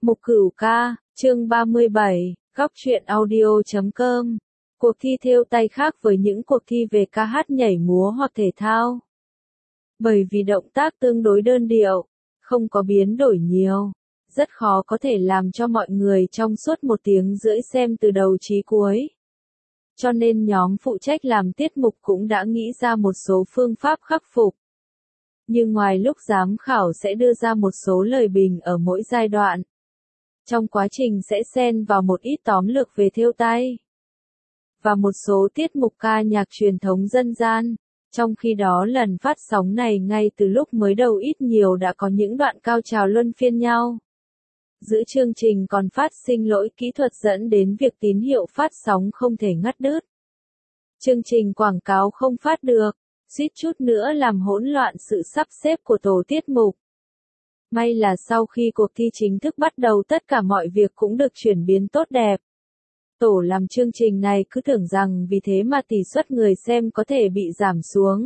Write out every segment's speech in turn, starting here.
Mục Cửu Ca, chương 37, góc truyện audio.com. Cuộc thi thêu tay khác với những cuộc thi về ca hát nhảy múa hoặc thể thao. Bởi vì động tác tương đối đơn điệu, không có biến đổi nhiều, rất khó có thể làm cho mọi người trong suốt 1 tiếng rưỡi xem từ đầu chí cuối. Cho nên nhóm phụ trách làm tiết mục cũng đã nghĩ ra một số phương pháp khắc phục. Như ngoài lúc giám khảo sẽ đưa ra một số lời bình ở mỗi giai đoạn, trong quá trình sẽ xen vào một ít tóm lược về thêu tay và một số tiết mục ca nhạc truyền thống dân gian. Trong khi đó lần phát sóng này ngay từ lúc mới đầu ít nhiều đã có những đoạn cao trào luân phiên nhau. Giữa chương trình còn phát sinh lỗi kỹ thuật dẫn đến việc tín hiệu phát sóng không thể ngắt đứt. Chương trình quảng cáo không phát được, suýt chút nữa làm hỗn loạn sự sắp xếp của tổ tiết mục. May là sau khi cuộc thi chính thức bắt đầu tất cả mọi việc cũng được chuyển biến tốt đẹp. Tổ làm chương trình này cứ tưởng rằng vì thế mà tỷ suất người xem có thể bị giảm xuống.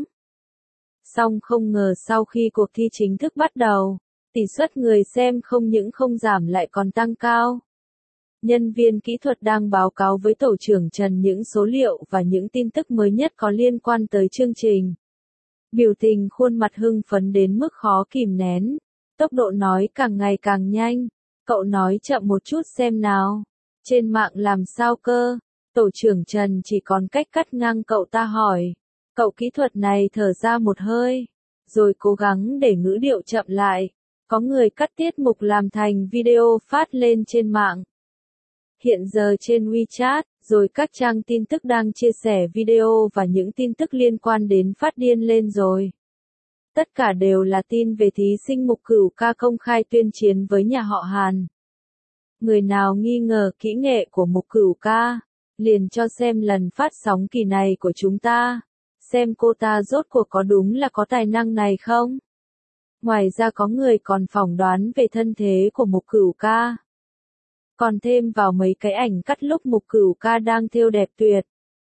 Song không ngờ sau khi cuộc thi chính thức bắt đầu, tỷ suất người xem không những không giảm lại còn tăng cao. Nhân viên kỹ thuật đang báo cáo với tổ trưởng Trần những số liệu và những tin tức mới nhất có liên quan tới chương trình. Biểu tình khuôn mặt hưng phấn đến mức khó kìm nén. Tốc độ nói càng ngày càng nhanh. Cậu nói chậm một chút xem nào. Trên mạng làm sao cơ? Tổ trưởng Trần chỉ còn cách cắt ngang cậu ta hỏi. Cậu kỹ thuật này thở ra một hơi, rồi cố gắng để ngữ điệu chậm lại. Có người cắt tiết mục làm thành video phát lên trên mạng. Hiện giờ trên WeChat, rồi các trang tin tức đang chia sẻ video và những tin tức liên quan đến phát điên lên rồi. Tất cả đều là tin về thí sinh Mục Cửu Ca công khai tuyên chiến với nhà họ Hàn. Người nào nghi ngờ kỹ nghệ của Mục Cửu Ca, liền cho xem lần phát sóng kỳ này của chúng ta. Xem cô ta rốt cuộc có đúng là có tài năng này không? Ngoài ra có người còn phỏng đoán về thân thế của Mục Cửu Ca. Còn thêm vào mấy cái ảnh cắt lúc Mục Cửu Ca đang thêu đẹp tuyệt.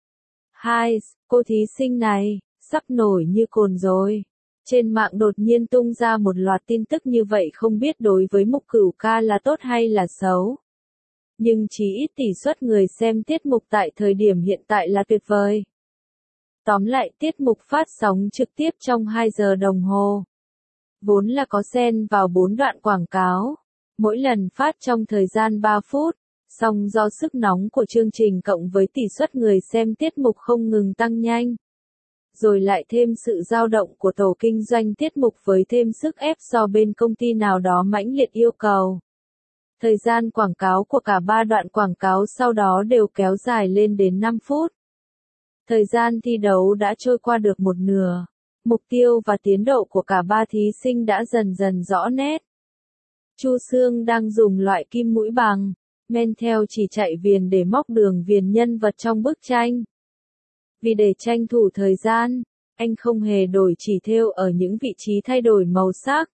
Cô thí sinh này, sắp nổi như cồn rồi. Trên mạng đột nhiên tung ra một loạt tin tức như vậy không biết đối với Mục Cửu Ca là tốt hay là xấu. Nhưng chỉ ít tỷ suất người xem tiết mục tại thời điểm hiện tại là tuyệt vời. Tóm lại tiết mục phát sóng trực tiếp trong 2 giờ đồng hồ. Vốn là có xen vào 4 đoạn quảng cáo. Mỗi lần phát trong thời gian 3 phút. Song do sức nóng của chương trình cộng với tỷ suất người xem tiết mục không ngừng tăng nhanh. Rồi lại thêm sự dao động của tổ kinh doanh tiết mục với thêm sức ép do bên công ty nào đó mãnh liệt yêu cầu. Thời gian quảng cáo của cả 3 đoạn quảng cáo sau đó đều kéo dài lên đến 5 phút. Thời gian thi đấu đã trôi qua được một nửa. Mục tiêu và tiến độ của cả 3 thí sinh đã dần dần rõ nét. Chu Sương đang dùng loại kim mũi bằng, men theo chỉ chạy viền để móc đường viền nhân vật trong bức tranh. Vì để tranh thủ thời gian, anh không hề đổi chỉ thêu ở những vị trí thay đổi màu sắc,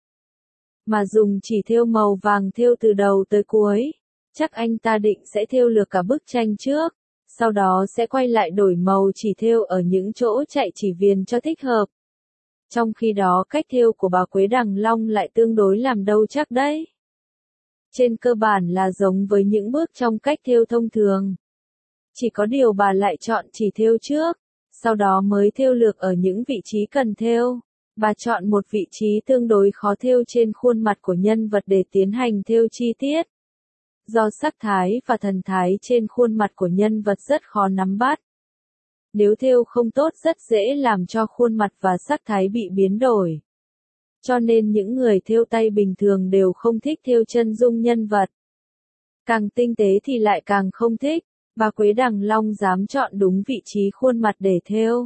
mà dùng chỉ thêu màu vàng thêu từ đầu tới cuối. Chắc anh ta định sẽ thêu lược cả bức tranh trước, sau đó sẽ quay lại đổi màu chỉ thêu ở những chỗ chạy chỉ viền cho thích hợp. Trong khi đó cách thêu của bà Quế Đằng Long lại tương đối làm đâu chắc đấy. Trên cơ bản là giống với những bước trong cách thêu thông thường. Chỉ có điều bà lại chọn chỉ thêu trước, sau đó mới thêu lược ở những vị trí cần thêu. Bà chọn một vị trí tương đối khó thêu trên khuôn mặt của nhân vật để tiến hành thêu chi tiết. Do sắc thái và thần thái trên khuôn mặt của nhân vật rất khó nắm bắt. Nếu thêu không tốt rất dễ làm cho khuôn mặt và sắc thái bị biến đổi. Cho nên những người thêu tay bình thường đều không thích thêu chân dung nhân vật. Càng tinh tế thì lại càng không thích. Bà Quế Đằng Long dám chọn đúng vị trí khuôn mặt để thêu.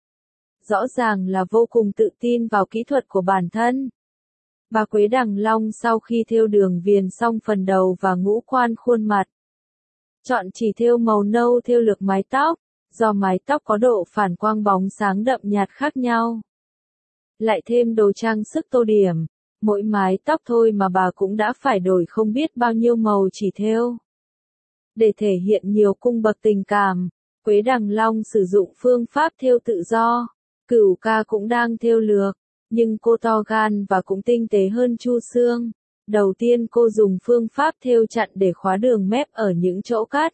Rõ ràng là vô cùng tự tin vào kỹ thuật của bản thân. Bà Quế Đằng Long sau khi thêu đường viền xong phần đầu và ngũ quan khuôn mặt, chọn chỉ thêu màu nâu thêu lược mái tóc, do mái tóc có độ phản quang bóng sáng đậm nhạt khác nhau. Lại thêm đồ trang sức tô điểm, mỗi mái tóc thôi mà bà cũng đã phải đổi không biết bao nhiêu màu chỉ thêu. Để thể hiện nhiều cung bậc tình cảm, Quế Đằng Long sử dụng phương pháp thêu tự do. Cửu Ca cũng đang thêu lược, nhưng cô to gan và cũng tinh tế hơn Chu Sương. Đầu tiên cô dùng phương pháp thêu chặn để khóa đường mép ở những chỗ cắt.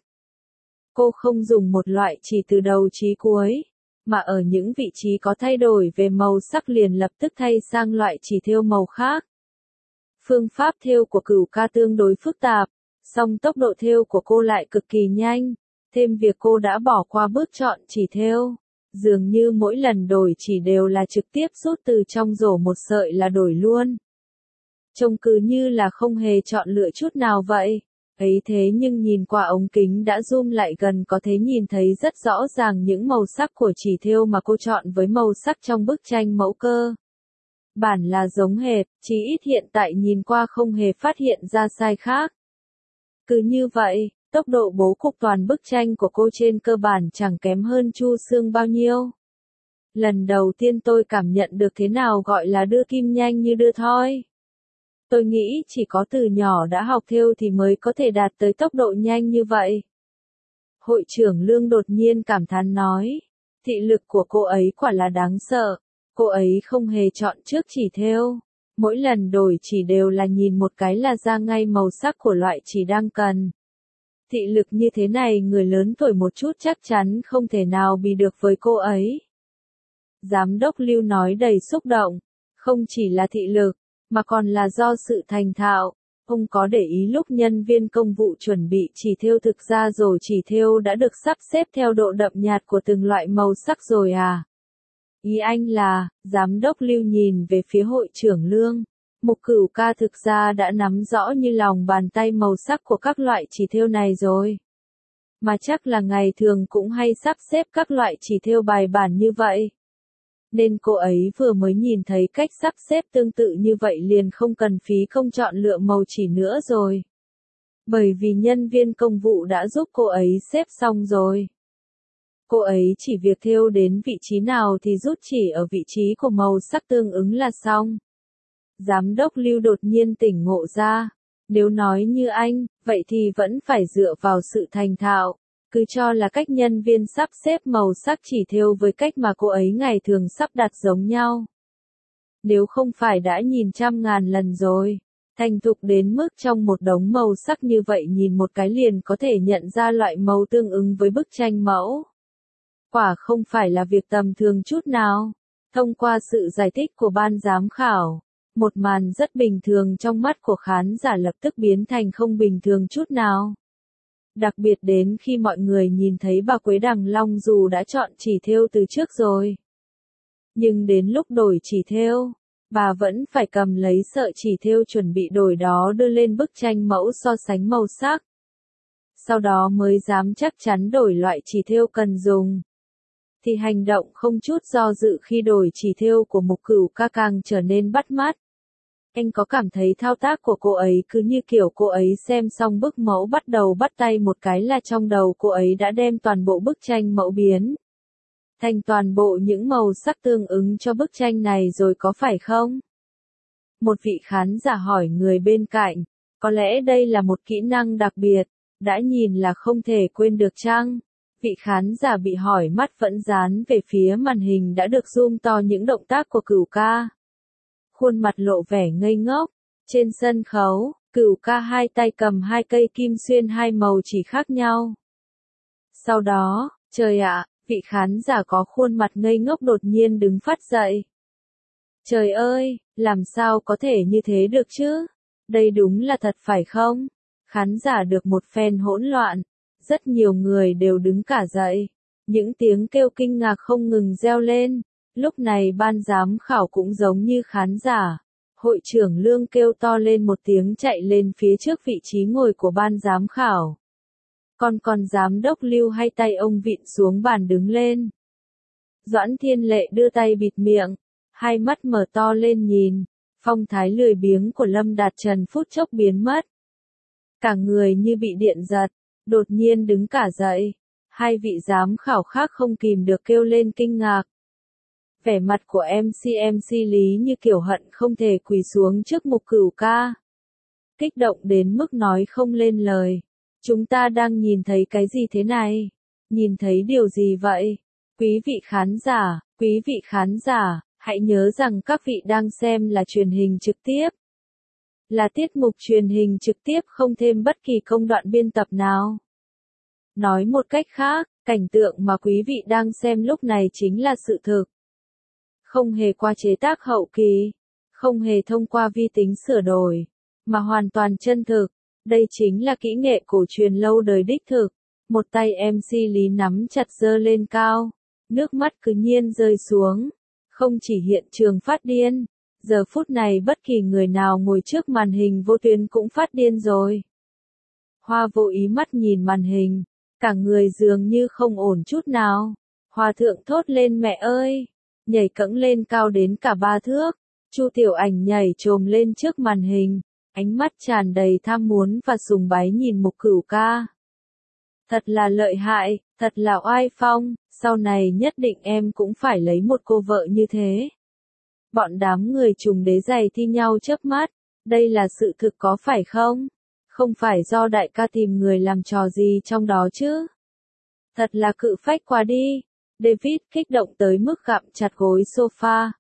Cô không dùng một loại chỉ từ đầu chí cuối, mà ở những vị trí có thay đổi về màu sắc liền lập tức thay sang loại chỉ thêu màu khác. Phương pháp thêu của Cửu Ca tương đối phức tạp, song tốc độ thêu của cô lại cực kỳ nhanh, thêm việc cô đã bỏ qua bước chọn chỉ thêu. Dường như mỗi lần đổi chỉ đều là trực tiếp rút từ trong rổ một sợi là đổi luôn. Trông cứ như là không hề chọn lựa chút nào vậy. Ấy thế nhưng nhìn qua ống kính đã zoom lại gần có thể nhìn thấy rất rõ ràng những màu sắc của chỉ thêu mà cô chọn với màu sắc trong bức tranh mẫu cơ. Bản là giống hệt, chỉ ít hiện tại nhìn qua không hề phát hiện ra sai khác. Cứ như vậy, tốc độ bố cục toàn bức tranh của cô trên cơ bản chẳng kém hơn Chu Sương bao nhiêu. Lần đầu tiên tôi cảm nhận được thế nào gọi là đưa kim nhanh như đưa thoi. Tôi nghĩ chỉ có từ nhỏ đã học thêu thì mới có thể đạt tới tốc độ nhanh như vậy. Hội trưởng Lương đột nhiên cảm thán nói, thị lực của cô ấy quả là đáng sợ, cô ấy không hề chọn trước chỉ thêu. Mỗi lần đổi chỉ đều là nhìn một cái là ra ngay màu sắc của loại chỉ đang cần. Thị lực như thế này người lớn tuổi một chút chắc chắn không thể nào bị được với cô ấy. Giám đốc Lưu nói đầy xúc động, không chỉ là thị lực, mà còn là do sự thành thạo. Ông có để ý lúc nhân viên công vụ chuẩn bị chỉ thêu thực ra rồi chỉ thêu đã được sắp xếp theo độ đậm nhạt của từng loại màu sắc rồi à? Ý anh là, giám đốc Lưu nhìn về phía hội trưởng Lương. Mục Cửu Ca thực ra đã nắm rõ như lòng bàn tay màu sắc của các loại chỉ thêu này rồi. Mà chắc là ngày thường cũng hay sắp xếp các loại chỉ thêu bài bản như vậy. Nên cô ấy vừa mới nhìn thấy cách sắp xếp tương tự như vậy liền không cần phí công chọn lựa màu chỉ nữa rồi. Bởi vì nhân viên công vụ đã giúp cô ấy xếp xong rồi. Cô ấy chỉ việc thêu đến vị trí nào thì rút chỉ ở vị trí của màu sắc tương ứng là xong. Giám đốc Lưu đột nhiên tỉnh ngộ ra. Nếu nói như anh, vậy thì vẫn phải dựa vào sự thành thạo. Cứ cho là cách nhân viên sắp xếp màu sắc chỉ thêu với cách mà cô ấy ngày thường sắp đặt giống nhau. Nếu không phải đã nhìn trăm ngàn lần rồi, thành thục đến mức trong một đống màu sắc như vậy nhìn một cái liền có thể nhận ra loại màu tương ứng với bức tranh mẫu. Quả không phải là việc tầm thường chút nào. Thông qua sự giải thích của ban giám khảo, một màn rất bình thường trong mắt của khán giả lập tức biến thành không bình thường chút nào. Đặc biệt đến khi mọi người nhìn thấy bà Quế Đằng Long dù đã chọn chỉ thêu từ trước rồi. Nhưng đến lúc đổi chỉ thêu, bà vẫn phải cầm lấy sợi chỉ thêu chuẩn bị đổi đó đưa lên bức tranh mẫu so sánh màu sắc. Sau đó mới dám chắc chắn đổi loại chỉ thêu cần dùng. Thì hành động không chút do dự khi đổi chỉ thêu của Mục Cửu Ca càng trở nên bắt mắt. Anh có cảm thấy thao tác của cô ấy cứ như kiểu cô ấy xem xong bức mẫu bắt đầu bắt tay một cái là trong đầu cô ấy đã đem toàn bộ bức tranh mẫu biến thành toàn bộ những màu sắc tương ứng cho bức tranh này rồi có phải không? Một vị khán giả hỏi người bên cạnh, có lẽ đây là một kỹ năng đặc biệt, đã nhìn là không thể quên được chăng? Vị khán giả bị hỏi mắt vẫn dán về phía màn hình đã được zoom to những động tác của Cửu Ca. Khuôn mặt lộ vẻ ngây ngốc. Trên sân khấu, Cửu Ca hai tay cầm hai cây kim xuyên hai màu chỉ khác nhau. Sau đó, trời ạ, vị khán giả có khuôn mặt ngây ngốc đột nhiên đứng phát dậy. Trời ơi, làm sao có thể như thế được chứ? Đây đúng là thật phải không? Khán giả được một phen hỗn loạn. Rất nhiều người đều đứng cả dậy. Những tiếng kêu kinh ngạc không ngừng reo lên. Lúc này ban giám khảo cũng giống như khán giả. Hội trưởng Lương kêu to lên một tiếng chạy lên phía trước vị trí ngồi của ban giám khảo. Còn giám đốc Lưu hay tay ông vịn xuống bàn đứng lên. Doãn Thiên Lệ đưa tay bịt miệng, hai mắt mở to lên nhìn. Phong thái lười biếng của Lâm Đạt Trần phút chốc biến mất. Cả người như bị điện giật, đột nhiên đứng cả dậy. Hai vị giám khảo khác không kìm được kêu lên kinh ngạc. Vẻ mặt của MC Lý như kiểu hận không thể quỳ xuống trước Mục Cửu Ca. Kích động đến mức nói không lên lời. Chúng ta đang nhìn thấy cái gì thế này? Nhìn thấy điều gì vậy? Quý vị khán giả, hãy nhớ rằng các vị đang xem là truyền hình trực tiếp. là tiết mục truyền hình trực tiếp không thêm bất kỳ công đoạn biên tập nào. Nói một cách khác, cảnh tượng mà quý vị đang xem lúc này chính là sự thực. Không hề qua chế tác hậu kỳ, không hề thông qua vi tính sửa đổi, mà hoàn toàn chân thực. Đây chính là kỹ nghệ cổ truyền lâu đời đích thực. Một tay MC Lý nắm chặt giơ lên cao, nước mắt cứ nhiên rơi xuống. Không chỉ hiện trường phát điên, giờ phút này bất kỳ người nào ngồi trước màn hình vô tuyến cũng phát điên rồi. Hoa vô ý mắt nhìn màn hình, cả người dường như không ổn chút nào. Hòa thượng thốt lên mẹ ơi, nhảy cẫng lên cao đến cả 3 thước. Chu Tiểu Ảnh nhảy trồm lên trước màn hình, ánh mắt tràn đầy tham muốn và sùng bái nhìn Mục Cửu ca. Thật là lợi hại, thật là oai phong, sau này nhất định em cũng phải lấy một cô vợ như thế. Bọn đám người trùng đế giày thi nhau chớp mắt, đây là sự thực có phải không? Không phải do đại ca tìm người làm trò gì trong đó chứ? Thật là cự phách quá đi. David kích động tới mức gặm chặt gối sofa.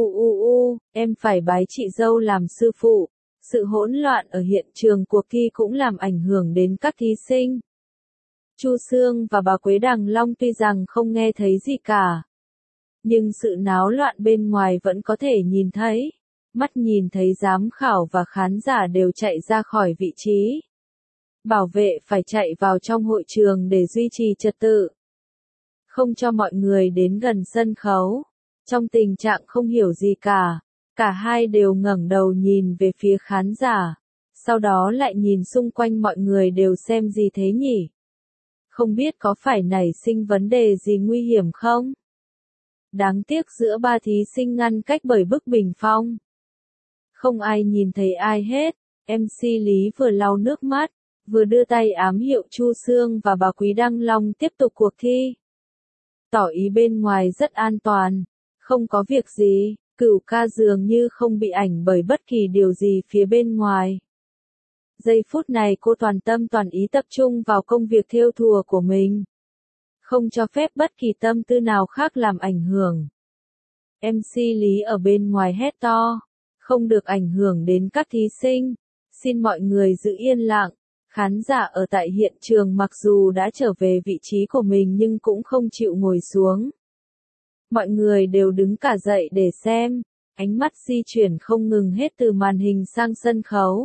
Em phải bái chị dâu làm sư phụ. Sự hỗn loạn ở hiện trường cuộc thi cũng làm ảnh hưởng đến các thí sinh. Chu Sương và bà Quế Đằng Long tuy rằng không nghe thấy gì cả, nhưng sự náo loạn bên ngoài vẫn có thể nhìn thấy. Mắt nhìn thấy giám khảo và khán giả đều chạy ra khỏi vị trí. Bảo vệ phải chạy vào trong hội trường để duy trì trật tự, không cho mọi người đến gần sân khấu. Trong tình trạng không hiểu gì cả hai đều ngẩng đầu nhìn về phía khán giả, sau đó lại nhìn xung quanh mọi người đều xem gì thế nhỉ? Không biết có phải nảy sinh vấn đề gì nguy hiểm không? Đáng tiếc giữa 3 thí sinh ngăn cách bởi bức bình phong. Không ai nhìn thấy ai hết. MC Lý vừa lau nước mắt, vừa đưa tay ám hiệu Chu Sương và bà Quý Đăng Long tiếp tục cuộc thi. Tỏ ý bên ngoài rất an toàn, không có việc gì, Cửu ca dường như không bị ảnh bởi bất kỳ điều gì phía bên ngoài. Giây phút này cô toàn tâm toàn ý tập trung vào công việc thêu thùa của mình, không cho phép bất kỳ tâm tư nào khác làm ảnh hưởng. MC Lý ở bên ngoài hét to, không được ảnh hưởng đến các thí sinh, xin mọi người giữ yên lặng. Khán giả ở tại hiện trường mặc dù đã trở về vị trí của mình nhưng cũng không chịu ngồi xuống. Mọi người đều đứng cả dậy để xem, ánh mắt di chuyển không ngừng hết từ màn hình sang sân khấu.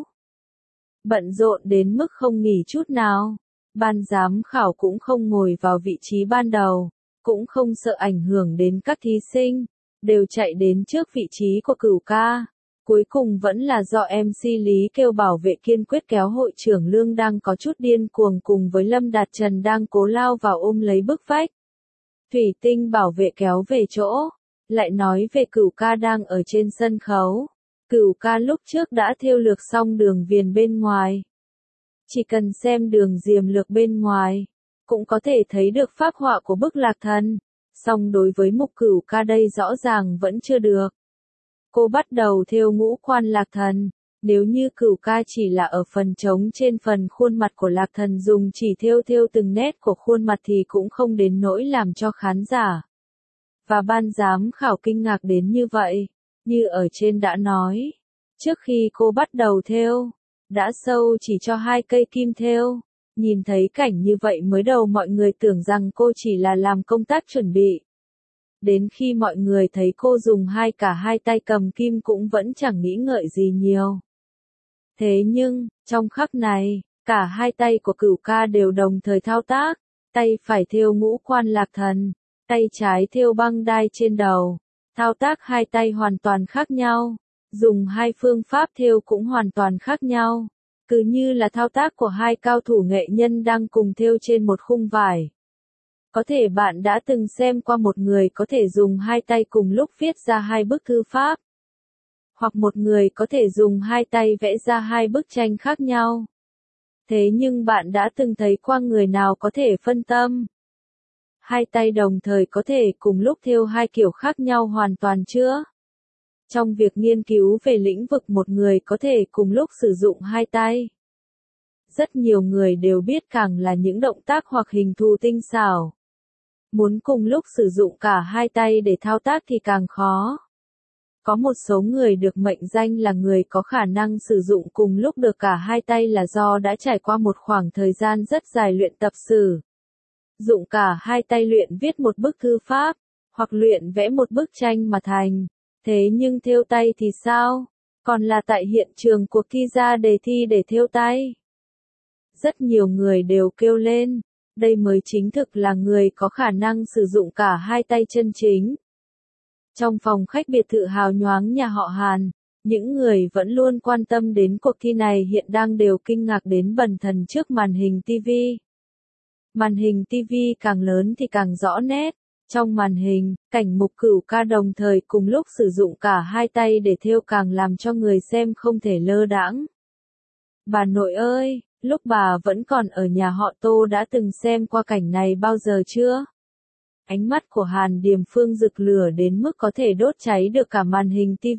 Bận rộn đến mức không nghỉ chút nào. Ban giám khảo cũng không ngồi vào vị trí ban đầu, cũng không sợ ảnh hưởng đến các thí sinh, đều chạy đến trước vị trí của Cửu ca. Cuối cùng vẫn là do MC Lý kêu bảo vệ kiên quyết kéo hội trưởng Lương đang có chút điên cuồng cùng với Lâm Đạt Trần đang cố lao vào ôm lấy bức vách. Thủy Tinh bảo vệ kéo về chỗ, lại nói về Cửu ca đang ở trên sân khấu. Cửu ca lúc trước đã thêu lược xong đường viền bên ngoài. Chỉ cần xem đường diềm lược bên ngoài, cũng có thể thấy được phác họa của bức Lạc Thần. Song đối với Mục Cửu ca đây rõ ràng vẫn chưa được. Cô bắt đầu thêu ngũ quan Lạc Thần. Nếu như Cửu ca chỉ là ở phần trống trên phần khuôn mặt của Lạc Thần dùng chỉ thêu từng nét của khuôn mặt thì cũng không đến nỗi làm cho khán giả và ban giám khảo kinh ngạc đến như vậy. Như ở trên đã nói, trước khi cô bắt đầu thêu, đã sâu chỉ cho 2 cây kim thêu. Nhìn thấy cảnh như vậy mới đầu mọi người tưởng rằng cô chỉ là làm công tác chuẩn bị. Đến khi mọi người thấy cô dùng cả hai tay cầm kim cũng vẫn chẳng nghĩ ngợi gì nhiều. Thế nhưng, trong khắc này, cả hai tay của Cửu ca đều đồng thời thao tác. Tay phải thêu ngũ quan Lạc Thần, tay trái thêu băng đai trên đầu. Thao tác hai tay hoàn toàn khác nhau, dùng hai phương pháp thêu cũng hoàn toàn khác nhau. Cứ như là thao tác của hai cao thủ nghệ nhân đang cùng thêu trên một khung vải. Có thể bạn đã từng xem qua một người có thể dùng hai tay cùng lúc viết ra 2 bức thư pháp. Hoặc một người có thể dùng hai tay vẽ ra 2 bức tranh khác nhau. Thế nhưng bạn đã từng thấy qua người nào có thể phân tâm? Hai tay đồng thời có thể cùng lúc thêu 2 kiểu khác nhau hoàn toàn chưa? Trong việc nghiên cứu về lĩnh vực một người có thể cùng lúc sử dụng hai tay. Rất nhiều người đều biết càng là những động tác hoặc hình thù tinh xảo. Muốn cùng lúc sử dụng cả hai tay để thao tác thì càng khó. Có một số người được mệnh danh là người có khả năng sử dụng cùng lúc được cả hai tay là do đã trải qua một khoảng thời gian rất dài luyện tập sử dụng cả hai tay luyện viết một bức thư pháp, hoặc luyện vẽ một bức tranh mà thành. Thế nhưng thêu tay thì sao? Còn là tại hiện trường cuộc thi ra đề thi để thêu tay. Rất nhiều người đều kêu lên, đây mới chính thực là người có khả năng sử dụng cả hai tay chân chính. Trong phòng khách biệt thự hào nhoáng nhà họ Hàn, những người vẫn luôn quan tâm đến cuộc thi này hiện đang đều kinh ngạc đến bần thần trước màn hình TV. Màn hình TV càng lớn thì càng rõ nét. Trong màn hình, cảnh Mục Cửu Ca đồng thời cùng lúc sử dụng cả hai tay để thêu càng làm cho người xem không thể lơ đãng. Bà nội ơi, lúc bà vẫn còn ở nhà họ Tô đã từng xem qua cảnh này bao giờ chưa? Ánh mắt của Hàn Điềm Phương rực lửa đến mức có thể đốt cháy được cả màn hình TV.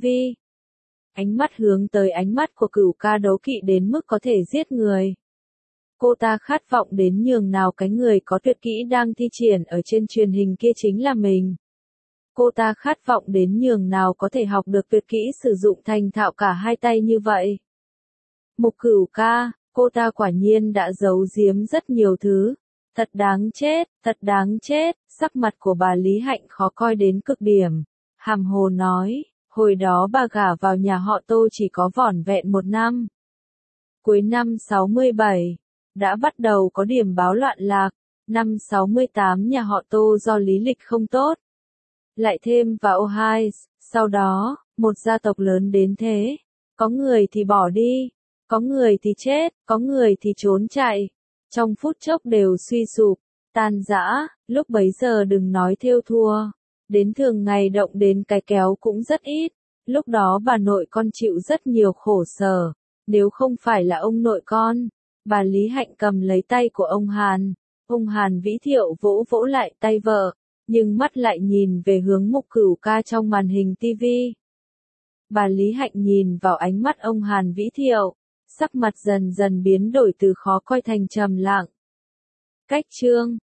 Ánh mắt hướng tới ánh mắt của Cửu Ca đố kỵ đến mức có thể giết người. Cô ta khát vọng đến nhường nào cái người có tuyệt kỹ đang thi triển ở trên truyền hình kia chính là mình. Cô ta khát vọng đến nhường nào có thể học được tuyệt kỹ sử dụng thành thạo cả hai tay như vậy. Mục Cửu Ca, cô ta quả nhiên đã giấu giếm rất nhiều thứ. Thật đáng chết, thật đáng chết, sắc mặt của bà Lý Hạnh khó coi đến cực điểm. Hàm hồ nói, hồi đó bà gả vào nhà họ Tô chỉ có vỏn vẹn 1 năm. Cuối năm 67, đã bắt đầu có điểm báo loạn lạc. Năm 68 nhà họ Tô do lý lịch không tốt. Lại thêm vào Ohio, sau đó, một gia tộc lớn đến thế. Có người thì bỏ đi, có người thì chết, có người thì trốn chạy. Trong phút chốc đều suy sụp, tan rã, lúc bấy giờ đừng nói thêu thua. Đến thường ngày động đến cái kéo cũng rất ít. Lúc đó bà nội con chịu rất nhiều khổ sở. Nếu không phải là ông nội con, bà Lý Hạnh cầm lấy tay của ông Hàn Vĩ Thiệu vỗ vỗ lại tay vợ, nhưng mắt lại nhìn về hướng Mục Cửu Ca trong màn hình TV. Bà Lý Hạnh nhìn vào ánh mắt ông Hàn Vĩ Thiệu, sắc mặt dần dần biến đổi từ khó coi thành trầm lặng. Cách chương